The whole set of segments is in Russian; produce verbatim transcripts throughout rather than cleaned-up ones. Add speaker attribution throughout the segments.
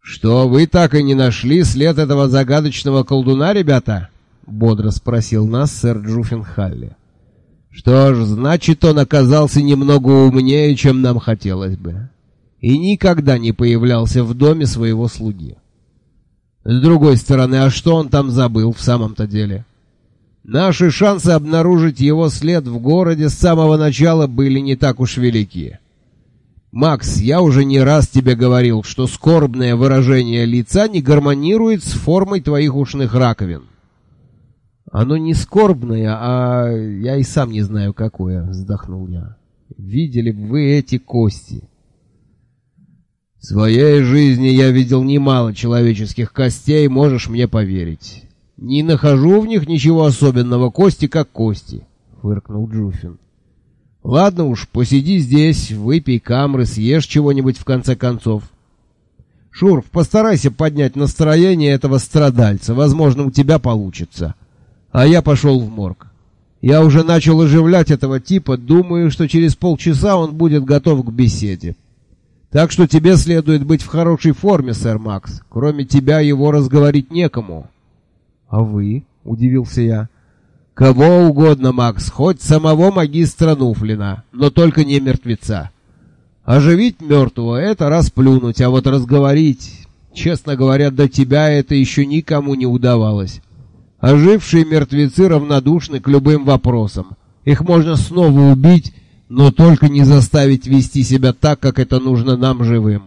Speaker 1: «Что, вы так и не нашли след этого загадочного колдуна, ребята?» — бодро спросил нас сэр Джуффин Халли. «Что ж, значит, он оказался немного умнее, чем нам хотелось бы, и никогда не появлялся в доме своего слуги. С другой стороны, а что он там забыл в самом-то деле? Наши шансы обнаружить его след в городе с самого начала были не так уж велики. Макс, я уже не раз тебе говорил, что скорбное выражение лица не гармонирует с формой твоих ушных раковин». «Оно не скорбное, а я и сам не знаю какое», — вздохнул я. «Видели бы вы эти кости?» «В своей жизни я видел немало человеческих костей, можешь мне поверить. Не нахожу в них ничего особенного, кости как кости», — фыркнул Джуффин. «Ладно уж, посиди здесь, выпей камры, съешь чего-нибудь в конце концов. Шурф, постарайся поднять настроение этого страдальца, возможно, у тебя получится. А я пошел в морг. Я уже начал оживлять этого типа, думаю, что через полчаса он будет готов к беседе. Так что тебе следует быть в хорошей форме, сэр Макс. Кроме тебя его разговорить некому». «А вы?» — удивился я. «Кого угодно, Макс, хоть самого магистра Нуфлина, но только не мертвеца. Оживить мертвого — это расплюнуть, а вот разговорить, честно говоря, до тебя это еще никому не удавалось. Ожившие мертвецы равнодушны к любым вопросам. Их можно снова убить, но только не заставить вести себя так, как это нужно нам живым».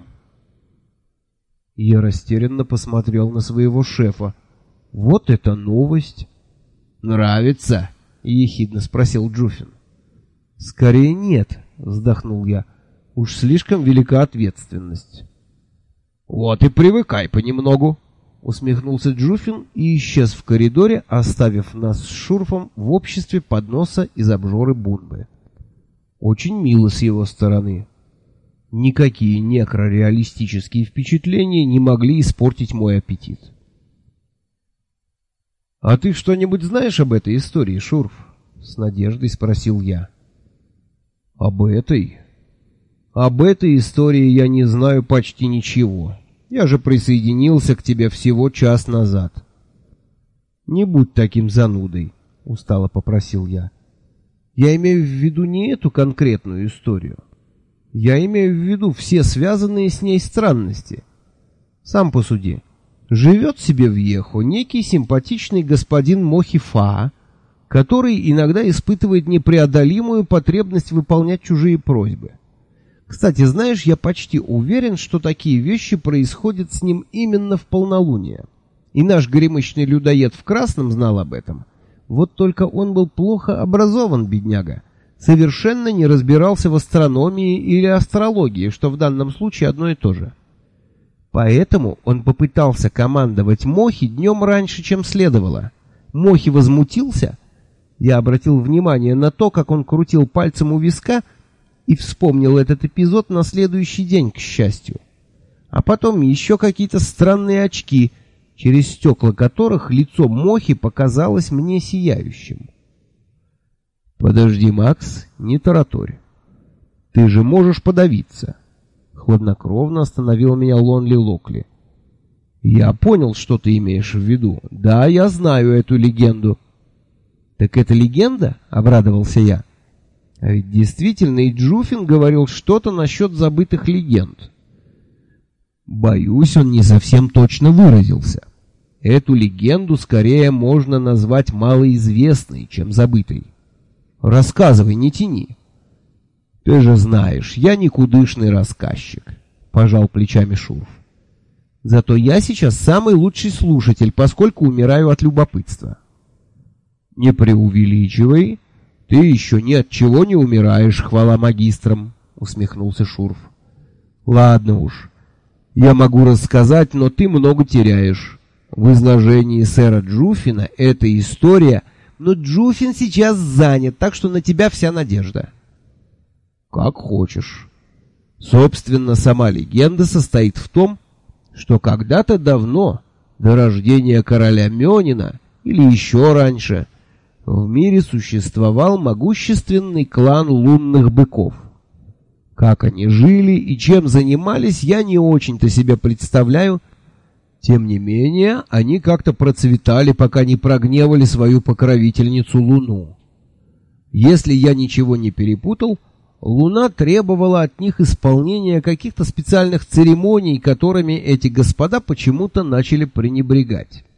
Speaker 1: Я растерянно посмотрел на своего шефа. «Вот это новость!» «Нравится?» — ехидно спросил Джуффин. «Скорее нет», — вздохнул я. «Уж слишком велика ответственность». «Вот и привыкай понемногу», — усмехнулся Джуффин и исчез в коридоре, оставив нас с Шурфом в обществе подноса из обжоры Бунбы. Очень мило с его стороны. Никакие некрореалистические впечатления не могли испортить мой аппетит. «А ты что-нибудь знаешь об этой истории, Шурф?» — с надеждой спросил я. «Об этой? Об этой истории я не знаю почти ничего. Я же присоединился к тебе всего час назад». «Не будь таким занудой», — устало попросил я. «Я имею в виду не эту конкретную историю. Я имею в виду все связанные с ней странности. Сам посуди. Живет себе в Ехо некий симпатичный господин Мохи-Фа, который иногда испытывает непреодолимую потребность выполнять чужие просьбы. Кстати, знаешь, я почти уверен, что такие вещи происходят с ним именно в полнолуние. И наш горемычный людоед в красном знал об этом. Вот только он был плохо образован, бедняга. Совершенно не разбирался в астрономии или астрологии, что в данном случае одно и то же. Поэтому он попытался командовать Мохи днем раньше, чем следовало. Мохи возмутился. Я обратил внимание на то, как он крутил пальцем у виска, и вспомнил этот эпизод на следующий день, к счастью. А потом еще какие-то странные очки, через стекла которых лицо Мохи показалось мне сияющим. «Подожди, Макс, не тараторь. Ты же можешь подавиться». Хладнокровно остановил меня Лонли Локли. «Я понял, что ты имеешь в виду. Да, я знаю эту легенду». «Так это легенда?» — обрадовался я. А ведь действительно и Джуффин говорил что-то насчет забытых легенд. Боюсь, он не совсем точно выразился. Эту легенду скорее можно назвать малоизвестной, чем забытой. Рассказывай, не тяни. «Ты же знаешь, я никудышный рассказчик», — пожал плечами Шурф. «Зато я сейчас самый лучший слушатель, поскольку умираю от любопытства». «Не преувеличивай, ты еще ни от чего не умираешь, хвала магистрам», — усмехнулся Шурф. «Ладно уж, я могу рассказать, но ты много теряешь. В изложении сэра Джуффина эта история, но Джуффин сейчас занят, так что на тебя вся надежда». «Как хочешь. Собственно, сама легенда состоит в том, что когда-то давно, до рождения короля Мёнина, или еще раньше, в мире существовал могущественный клан лунных быков. Как они жили и чем занимались, я не очень-то себе представляю, Тем не менее, они как-то процветали, пока не прогневали свою покровительницу Луну. Если я ничего не перепутал, Луна требовала от них исполнения каких-то специальных церемоний, которыми эти господа почему-то начали пренебрегать.